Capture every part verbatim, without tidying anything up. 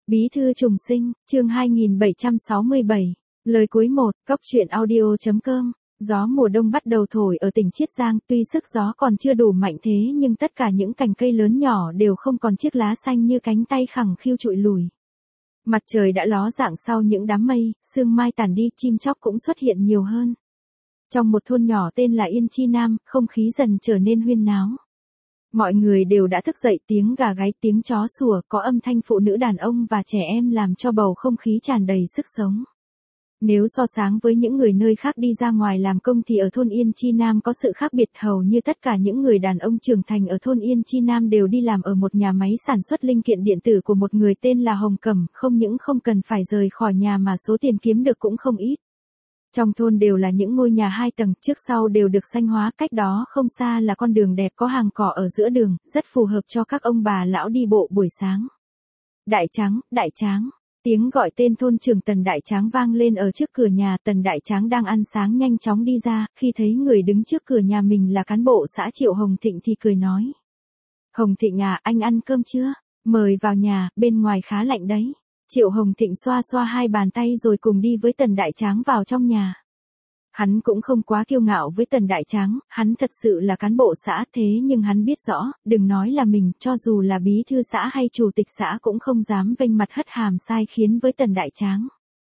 Bí thư trùng sinh, chương hai nghìn bảy trăm sáu mươi bảy. Lời cuối một, Cóc truyện audio.com. Gió mùa đông bắt đầu thổi ở tỉnh Chiết Giang, tuy sức gió còn chưa đủ mạnh thế nhưng tất cả những cành cây lớn nhỏ đều không còn chiếc lá xanh như cánh tay khẳng khiu trụi lùi. Mặt trời đã ló dạng sau những đám mây, sương mai tản đi, chim chóc cũng xuất hiện nhiều hơn. Trong một thôn nhỏ tên là Yên Chi Nam, không khí dần trở nên huyên náo. Mọi người đều đã thức dậy, tiếng gà gáy, tiếng chó sủa, có âm thanh phụ nữ, đàn ông và trẻ em làm cho bầu không khí tràn đầy sức sống. Nếu so sánh với những người nơi khác đi ra ngoài làm công thì ở thôn Yên Chi Nam có sự khác biệt, hầu như tất cả những người đàn ông trưởng thành ở thôn Yên Chi Nam đều đi làm ở một nhà máy sản xuất linh kiện điện tử của một người tên là Hồng Cẩm, không những không cần phải rời khỏi nhà mà số tiền kiếm được cũng không ít. Trong thôn đều là những ngôi nhà hai tầng, trước sau đều được xanh hóa, cách đó không xa là con đường đẹp có hàng cỏ ở giữa đường, rất phù hợp cho các ông bà lão đi bộ buổi sáng. Đại Tráng, Đại Tráng. Tiếng gọi tên thôn trưởng Tần Đại Tráng vang lên ở trước cửa nhà. Tần Đại Tráng đang ăn sáng nhanh chóng đi ra, khi thấy người đứng trước cửa nhà mình là cán bộ xã Triệu Hồng Thịnh thì cười nói. Hồng Thịnh à, anh ăn cơm chưa? Mời vào nhà, bên ngoài khá lạnh đấy. Triệu Hồng Thịnh xoa xoa hai bàn tay rồi cùng đi với Tần Đại Tráng vào trong nhà. Hắn cũng không quá kiêu ngạo với Tần Đại Tráng, hắn thật sự là cán bộ xã, thế nhưng hắn biết rõ, đừng nói là mình, cho dù là bí thư xã hay chủ tịch xã cũng không dám vênh mặt hất hàm sai khiến với Tần Đại Tráng.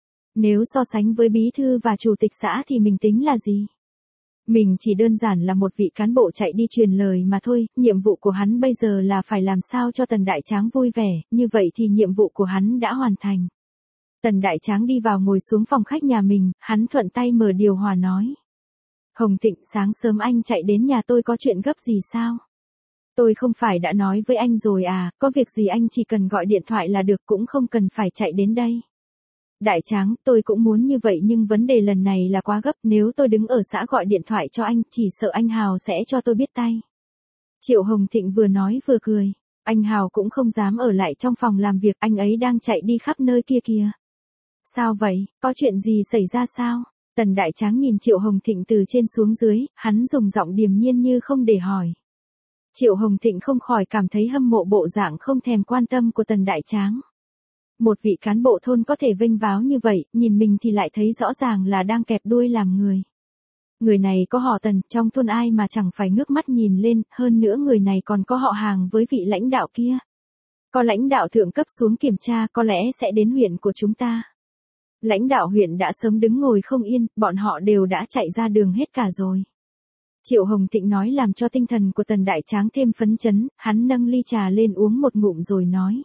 Nếu so sánh với bí thư và chủ tịch xã thì mình tính là gì? Mình chỉ đơn giản là một vị cán bộ chạy đi truyền lời mà thôi, nhiệm vụ của hắn bây giờ là phải làm sao cho Tần Đại Tráng vui vẻ, như vậy thì nhiệm vụ của hắn đã hoàn thành. Tần Đại Tráng đi vào ngồi xuống phòng khách nhà mình, hắn thuận tay mở điều hòa nói. Hồng Thịnh, sáng sớm anh chạy đến nhà tôi có chuyện gấp gì sao? Tôi không phải đã nói với anh rồi à, có việc gì anh chỉ cần gọi điện thoại là được, cũng không cần phải chạy đến đây. Đại Tráng, tôi cũng muốn như vậy nhưng vấn đề lần này là quá gấp, nếu tôi đứng ở xã gọi điện thoại cho anh, chỉ sợ anh Hào sẽ cho tôi biết tay. Triệu Hồng Thịnh vừa nói vừa cười, anh Hào cũng không dám ở lại trong phòng làm việc, anh ấy đang chạy đi khắp nơi kia kìa. Sao vậy, có chuyện gì xảy ra sao? Tần Đại Tráng nhìn Triệu Hồng Thịnh từ trên xuống dưới, hắn dùng giọng điềm nhiên như không để hỏi. Triệu Hồng Thịnh không khỏi cảm thấy hâm mộ bộ dạng không thèm quan tâm của Tần Đại Tráng. Một vị cán bộ thôn có thể vênh váo như vậy, nhìn mình thì lại thấy rõ ràng là đang kẹp đuôi làm người. Người này có họ Tần, trong thôn ai mà chẳng phải ngước mắt nhìn lên, hơn nữa người này còn có họ hàng với vị lãnh đạo kia. Có lãnh đạo thượng cấp xuống kiểm tra, có lẽ sẽ đến huyện của chúng ta. Lãnh đạo huyện đã sớm đứng ngồi không yên, bọn họ đều đã chạy ra đường hết cả rồi. Triệu Hồng Thịnh nói làm cho tinh thần của Tần Đại Tráng thêm phấn chấn, hắn nâng ly trà lên uống một ngụm rồi nói.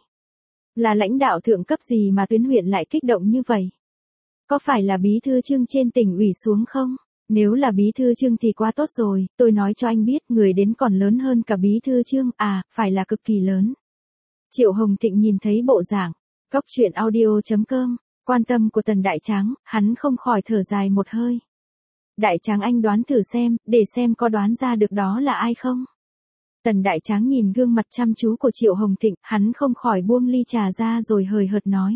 Là lãnh đạo thượng cấp gì mà tuyến huyện lại kích động như vậy? Có phải là bí thư Trương trên tỉnh ủy xuống không? Nếu là bí thư Trương thì quá tốt rồi, tôi nói cho anh biết người đến còn lớn hơn cả bí thư Trương, à, phải là cực kỳ lớn. Triệu Hồng Thịnh nhìn thấy bộ dạng, Cóc truyện audio.com, quan tâm của Tần Đại Tráng, hắn không khỏi thở dài một hơi. Đại Tráng anh đoán thử xem, để xem có đoán ra được đó là ai không? Tần Đại Tráng nhìn gương mặt chăm chú của Triệu Hồng Thịnh, hắn không khỏi buông ly trà ra rồi hời hợt nói.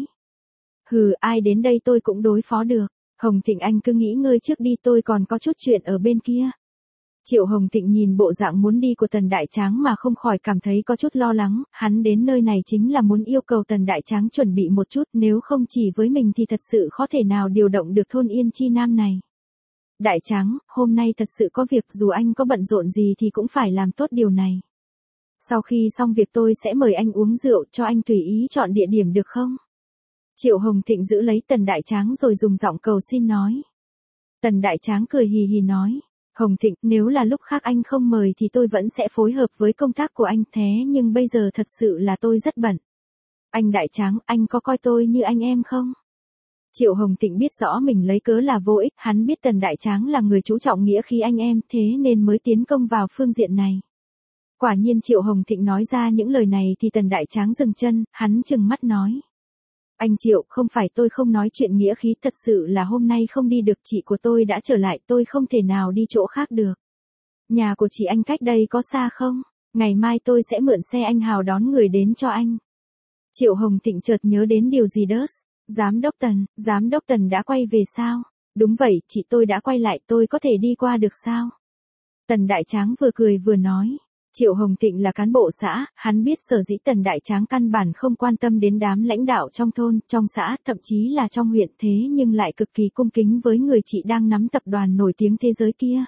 Hừ, ai đến đây tôi cũng đối phó được. Hồng Thịnh anh cứ nghỉ ngơi trước đi, tôi còn có chút chuyện ở bên kia. Triệu Hồng Thịnh nhìn bộ dạng muốn đi của Tần Đại Tráng mà không khỏi cảm thấy có chút lo lắng, hắn đến nơi này chính là muốn yêu cầu Tần Đại Tráng chuẩn bị một chút, nếu không chỉ với mình thì thật sự khó thể nào điều động được thôn Yên Chi Nam này. Đại Tráng, hôm nay thật sự có việc, dù anh có bận rộn gì thì cũng phải làm tốt điều này. Sau khi xong việc tôi sẽ mời anh uống rượu, cho anh tùy ý chọn địa điểm được không? Triệu Hồng Thịnh giữ lấy Tần Đại Tráng rồi dùng giọng cầu xin nói. Tần Đại Tráng cười hì hì nói. Hồng Thịnh, nếu là lúc khác anh không mời thì tôi vẫn sẽ phối hợp với công tác của anh, thế nhưng bây giờ thật sự là tôi rất bận. Anh Đại Tráng, anh có coi tôi như anh em không? Triệu Hồng Thịnh biết rõ mình lấy cớ là vô ích, hắn biết Tần Đại Tráng là người chú trọng nghĩa khí anh em, thế nên mới tiến công vào phương diện này. Quả nhiên Triệu Hồng Thịnh nói ra những lời này thì Tần Đại Tráng dừng chân, hắn trừng mắt nói. Anh Triệu, không phải tôi không nói chuyện nghĩa khí, thật sự là hôm nay không đi được, chị của tôi đã trở lại, tôi không thể nào đi chỗ khác được. Nhà của chị anh cách đây có xa không? Ngày mai tôi sẽ mượn xe anh Hào đón người đến cho anh. Triệu Hồng Thịnh chợt nhớ đến điều gì đó. Giám đốc Tần, giám đốc Tần đã quay về sao? Đúng vậy, chị tôi đã quay lại, tôi có thể đi qua được sao? Tần Đại Tráng vừa cười vừa nói. Triệu Hồng Thịnh là cán bộ xã, hắn biết sở dĩ Tần Đại Tráng căn bản không quan tâm đến đám lãnh đạo trong thôn, trong xã, thậm chí là trong huyện thế nhưng lại cực kỳ cung kính với người chị đang nắm tập đoàn nổi tiếng thế giới kia.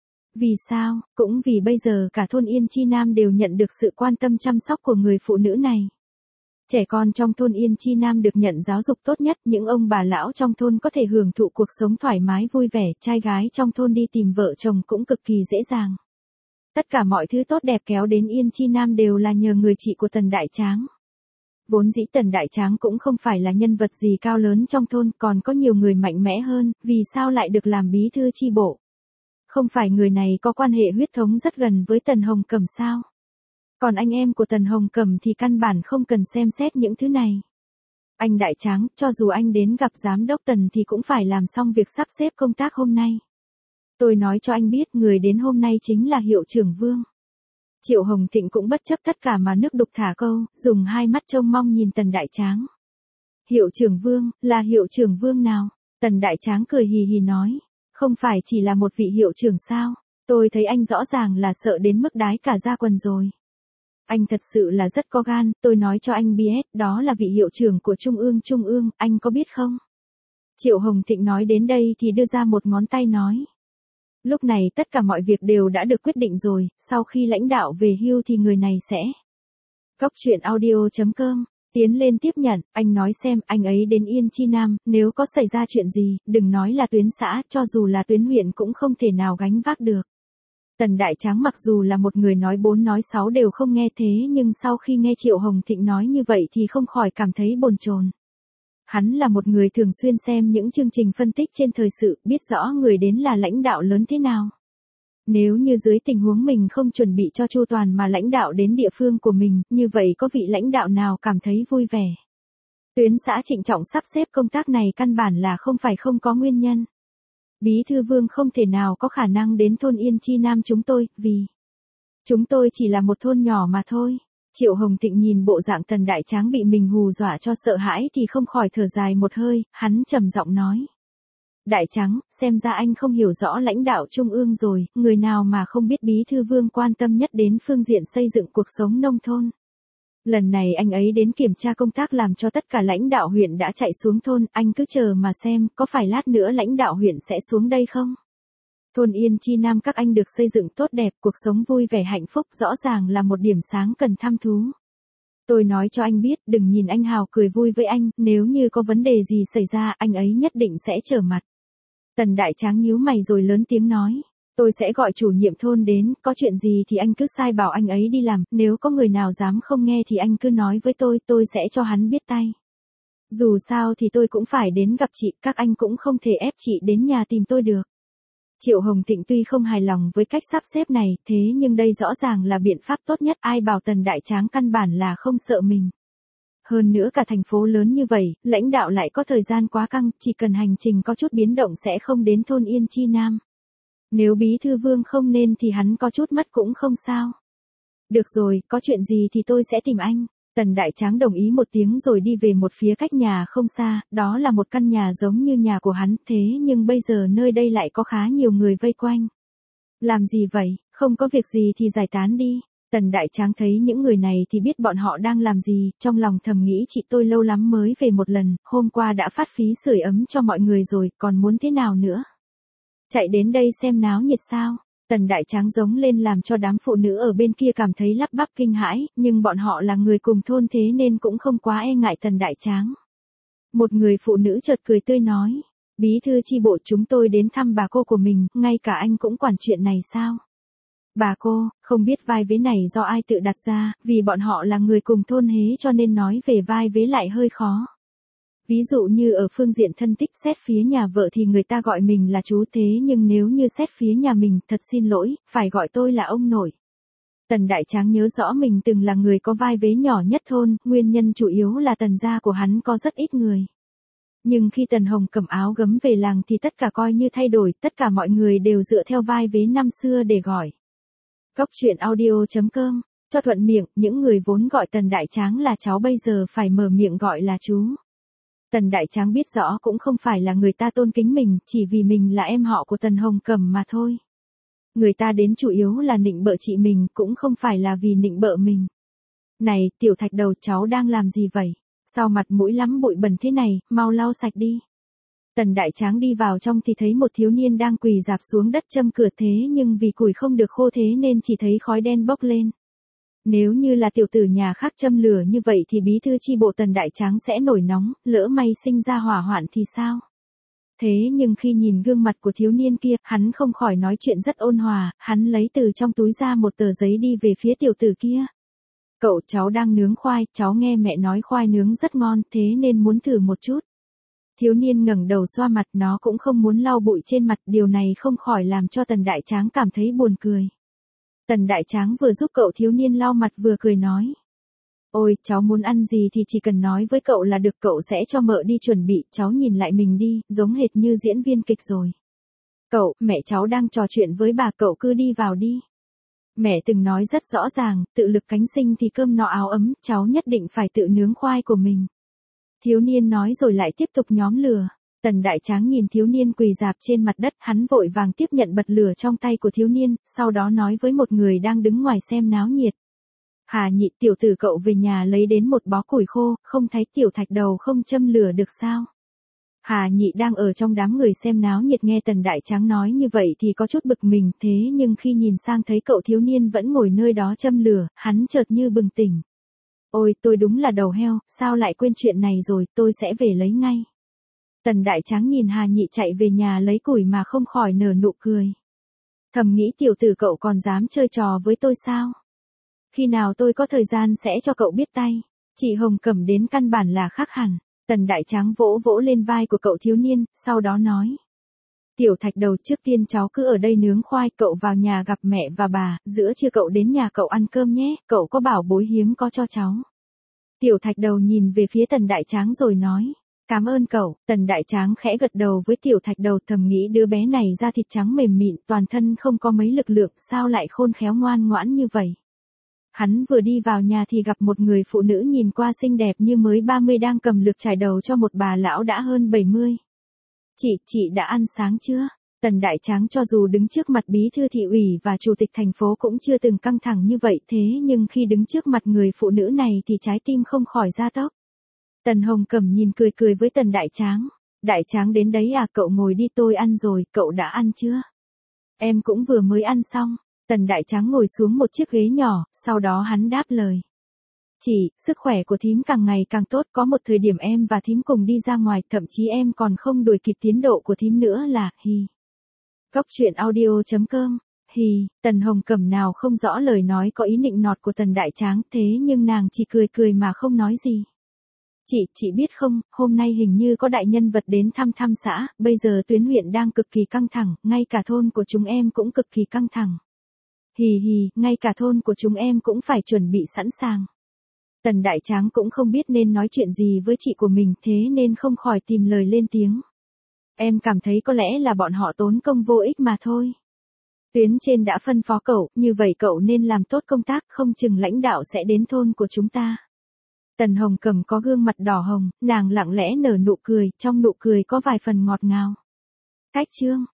Vì sao? Cũng vì bây giờ cả thôn Yên Chi Nam đều nhận được sự quan tâm chăm sóc của người phụ nữ này. Trẻ con trong thôn Yên Chi Nam được nhận giáo dục tốt nhất, những ông bà lão trong thôn có thể hưởng thụ cuộc sống thoải mái vui vẻ, trai gái trong thôn đi tìm vợ chồng cũng cực kỳ dễ dàng. Tất cả mọi thứ tốt đẹp kéo đến Yên Chi Nam đều là nhờ người chị của Tần Đại Tráng. Vốn dĩ Tần Đại Tráng cũng không phải là nhân vật gì cao lớn trong thôn, còn có nhiều người mạnh mẽ hơn, vì sao lại được làm bí thư chi bộ? Không phải người này có quan hệ huyết thống rất gần với Tần Hồng Cẩm sao? Còn anh em của Tần Hồng Cẩm thì căn bản không cần xem xét những thứ này. Anh Đại Tráng, cho dù anh đến gặp giám đốc Tần thì cũng phải làm xong việc sắp xếp công tác hôm nay. Tôi nói cho anh biết người đến hôm nay chính là Hiệu trưởng Vương. Triệu Hồng Thịnh cũng bất chấp tất cả mà nước đục thả câu, dùng hai mắt trông mong nhìn Tần Đại Tráng. Hiệu trưởng Vương, là Hiệu trưởng Vương nào? Tần Đại Tráng cười hì hì nói. Không phải chỉ là một vị hiệu trưởng sao? Tôi thấy anh rõ ràng là sợ đến mức đái cả da quần rồi. Anh thật sự là rất có gan, tôi nói cho anh biết, đó là vị hiệu trưởng của Trung ương Trung ương, anh có biết không? Triệu Hồng Thịnh nói đến đây thì đưa ra một ngón tay nói. Lúc này tất cả mọi việc đều đã được quyết định rồi, sau khi lãnh đạo về hưu thì người này sẽ. Cóc truyện audio chấm com, tiến lên tiếp nhận, anh nói xem anh ấy đến Yên Chi Nam, nếu có xảy ra chuyện gì, đừng nói là tuyến xã, cho dù là tuyến huyện cũng không thể nào gánh vác được. Tần Đại Tráng mặc dù là một người nói bốn nói sáu đều không nghe thế nhưng sau khi nghe Triệu Hồng Thịnh nói như vậy thì không khỏi cảm thấy bồn chồn. Hắn là một người thường xuyên xem những chương trình phân tích trên thời sự, biết rõ người đến là lãnh đạo lớn thế nào. Nếu như dưới tình huống mình không chuẩn bị cho chu toàn mà lãnh đạo đến địa phương của mình, như vậy có vị lãnh đạo nào cảm thấy vui vẻ. Tuyến xã trịnh trọng sắp xếp công tác này căn bản là không phải không có nguyên nhân. Bí thư Vương không thể nào có khả năng đến thôn Yên Chi Nam chúng tôi, vì chúng tôi chỉ là một thôn nhỏ mà thôi. Triệu Hồng Thịnh nhìn bộ dạng Tần Đại Tráng bị mình hù dọa cho sợ hãi thì không khỏi thở dài một hơi, hắn trầm giọng nói. Đại Tráng, xem ra anh không hiểu rõ lãnh đạo trung ương rồi, người nào mà không biết Bí thư Vương quan tâm nhất đến phương diện xây dựng cuộc sống nông thôn. Lần này anh ấy đến kiểm tra công tác làm cho tất cả lãnh đạo huyện đã chạy xuống thôn, anh cứ chờ mà xem, có phải lát nữa lãnh đạo huyện sẽ xuống đây không? Thôn Yên Chi Nam các anh được xây dựng tốt đẹp, cuộc sống vui vẻ hạnh phúc rõ ràng là một điểm sáng cần tham thú. Tôi nói cho anh biết, đừng nhìn anh Hào cười vui với anh, nếu như có vấn đề gì xảy ra, anh ấy nhất định sẽ trở mặt. Tần Đại Tráng nhíu mày rồi lớn tiếng nói. Tôi sẽ gọi chủ nhiệm thôn đến, có chuyện gì thì anh cứ sai bảo anh ấy đi làm, nếu có người nào dám không nghe thì anh cứ nói với tôi, tôi sẽ cho hắn biết tay. Dù sao thì tôi cũng phải đến gặp chị, các anh cũng không thể ép chị đến nhà tìm tôi được. Triệu Hồng Thịnh tuy không hài lòng với cách sắp xếp này, thế nhưng đây rõ ràng là biện pháp tốt nhất, ai bảo Tần Đại Tráng căn bản là không sợ mình. Hơn nữa cả thành phố lớn như vậy, lãnh đạo lại có thời gian quá căng, chỉ cần hành trình có chút biến động sẽ không đến thôn Yên Chi Nam. Nếu Bí thư Vương không nên thì hắn có chút mất cũng không sao. Được rồi, có chuyện gì thì tôi sẽ tìm anh. Tần Đại Tráng đồng ý một tiếng rồi đi về một phía cách nhà không xa, đó là một căn nhà giống như nhà của hắn, thế nhưng bây giờ nơi đây lại có khá nhiều người vây quanh. Làm gì vậy, không có việc gì thì giải tán đi. Tần Đại Tráng thấy những người này thì biết bọn họ đang làm gì, trong lòng thầm nghĩ chị tôi lâu lắm mới về một lần, hôm qua đã phát phí sưởi ấm cho mọi người rồi, còn muốn thế nào nữa? Chạy đến đây xem náo nhiệt sao? Tần Đại Tráng giống lên làm cho đám phụ nữ ở bên kia cảm thấy lắp bắp kinh hãi, nhưng bọn họ là người cùng thôn thế nên cũng không quá e ngại Tần Đại Tráng. Một người phụ nữ chợt cười tươi nói, Bí thư chi bộ chúng tôi đến thăm bà cô của mình, ngay cả anh cũng quản chuyện này sao? Bà cô, không biết vai vế này do ai tự đặt ra, vì bọn họ là người cùng thôn hế cho nên nói về vai vế lại hơi khó. Ví dụ như ở phương diện thân tích xét phía nhà vợ thì người ta gọi mình là chú, thế nhưng nếu như xét phía nhà mình, thật xin lỗi, phải gọi tôi là ông nội. Tần Đại Tráng nhớ rõ mình từng là người có vai vế nhỏ nhất thôn, nguyên nhân chủ yếu là tần gia của hắn có rất ít người. Nhưng khi Tần Hồng cầm áo gấm về làng thì tất cả coi như thay đổi, tất cả mọi người đều dựa theo vai vế năm xưa để gọi. Cóc truyện audio chấm com, cho thuận miệng, những người vốn gọi Tần Đại Tráng là cháu bây giờ phải mở miệng gọi là chú. Tần Đại Tráng biết rõ cũng không phải là người ta tôn kính mình, chỉ vì mình là em họ của Tần Hồng Cẩm mà thôi. Người ta đến chủ yếu là nịnh bợ chị mình, cũng không phải là vì nịnh bợ mình. Này, tiểu thạch đầu, cháu đang làm gì vậy? Sao mặt mũi lắm bụi bẩn thế này, mau lau sạch đi. Tần Đại Tráng đi vào trong thì thấy một thiếu niên đang quỳ rạp xuống đất châm cửa, thế nhưng vì củi không được khô thế nên chỉ thấy khói đen bốc lên. Nếu như là tiểu tử nhà khác châm lửa như vậy thì bí thư chi bộ Tần Đại Tráng sẽ nổi nóng, lỡ may sinh ra hỏa hoạn thì sao? Thế nhưng khi nhìn gương mặt của thiếu niên kia, hắn không khỏi nói chuyện rất ôn hòa, hắn lấy từ trong túi ra một tờ giấy đi về phía tiểu tử kia. Cậu, cháu đang nướng khoai, cháu nghe mẹ nói khoai nướng rất ngon, thế nên muốn thử một chút. Thiếu niên ngẩng đầu xoa mặt, nó cũng không muốn lau bụi trên mặt, điều này không khỏi làm cho Tần Đại Tráng cảm thấy buồn cười. Tần Đại Tráng vừa giúp cậu thiếu niên lau mặt vừa cười nói. Ôi, cháu muốn ăn gì thì chỉ cần nói với cậu là được, cậu sẽ cho mợ đi chuẩn bị, cháu nhìn lại mình đi, giống hệt như diễn viên kịch rồi. Cậu, mẹ cháu đang trò chuyện với bà, cậu cứ đi vào đi. Mẹ từng nói rất rõ ràng, tự lực cánh sinh thì cơm no áo ấm, cháu nhất định phải tự nướng khoai của mình. Thiếu niên nói rồi lại tiếp tục nhóm lửa. Tần Đại Tráng nhìn thiếu niên quỳ rạp trên mặt đất, hắn vội vàng tiếp nhận bật lửa trong tay của thiếu niên, sau đó nói với một người đang đứng ngoài xem náo nhiệt. Hà Nhị, tiểu tử cậu về nhà lấy đến một bó củi khô, không thấy tiểu thạch đầu không châm lửa được sao? Hà Nhị đang ở trong đám người xem náo nhiệt nghe Tần Đại Tráng nói như vậy thì có chút bực mình, thế nhưng khi nhìn sang thấy cậu thiếu niên vẫn ngồi nơi đó châm lửa, hắn chợt như bừng tỉnh. Ôi, tôi đúng là đầu heo, sao lại quên chuyện này rồi, tôi sẽ về lấy ngay. Tần Đại Tráng nhìn Hà Nhị chạy về nhà lấy củi mà không khỏi nở nụ cười. Thầm nghĩ tiểu tử cậu còn dám chơi trò với tôi sao? Khi nào tôi có thời gian sẽ cho cậu biết tay. Chị Hồng Cẩm đến căn bản là khác hẳn. Tần Đại Tráng vỗ vỗ lên vai của cậu thiếu niên, sau đó nói. Tiểu thạch đầu, trước tiên cháu cứ ở đây nướng khoai, cậu vào nhà gặp mẹ và bà, giữa trưa cậu đến nhà cậu ăn cơm nhé, cậu có bảo bối hiếm có cho cháu. Tiểu thạch đầu nhìn về phía Tần Đại Tráng rồi nói. Cảm ơn cậu. Tần Đại Tráng khẽ gật đầu với tiểu thạch đầu, thầm nghĩ đứa bé này da thịt trắng mềm mịn, toàn thân không có mấy lực lượng, sao lại khôn khéo ngoan ngoãn như vậy. Hắn vừa đi vào nhà thì gặp một người phụ nữ nhìn qua xinh đẹp như mới ba mươi đang cầm lược chải đầu cho một bà lão đã hơn bảy mươi. Chị, chị đã ăn sáng chưa? Tần Đại Tráng cho dù đứng trước mặt bí thư thị ủy và chủ tịch thành phố cũng chưa từng căng thẳng như vậy, thế nhưng khi đứng trước mặt người phụ nữ này thì trái tim không khỏi gia tốc. Tần Hồng Cẩm nhìn cười cười với Tần Đại Tráng. Đại Tráng đến đấy à, cậu ngồi đi, tôi ăn rồi, cậu đã ăn chưa? Em cũng vừa mới ăn xong. Tần Đại Tráng ngồi xuống một chiếc ghế nhỏ, sau đó hắn đáp lời. Chị, sức khỏe của thím càng ngày càng tốt, có một thời điểm em và thím cùng đi ra ngoài, thậm chí em còn không đuổi kịp tiến độ của thím nữa là, hi. Góc truyện audio chấm com, hi, Tần Hồng Cẩm nào không rõ lời nói có ý nịnh nọt của Tần Đại Tráng, thế nhưng nàng chỉ cười cười mà không nói gì. Chị, chị biết không, hôm nay hình như có đại nhân vật đến thăm thăm xã, bây giờ tuyến huyện đang cực kỳ căng thẳng, ngay cả thôn của chúng em cũng cực kỳ căng thẳng. Hì hì, ngay cả thôn của chúng em cũng phải chuẩn bị sẵn sàng. Tần Đại Tráng cũng không biết nên nói chuyện gì với chị của mình, thế nên không khỏi tìm lời lên tiếng. Em cảm thấy có lẽ là bọn họ tốn công vô ích mà thôi. Tuyến trên đã phân phó cậu, như vậy cậu nên làm tốt công tác, không chừng lãnh đạo sẽ đến thôn của chúng ta. Tần Hồng Cẩm có gương mặt đỏ hồng, nàng lặng lẽ nở nụ cười, trong nụ cười có vài phần ngọt ngào. Cách chương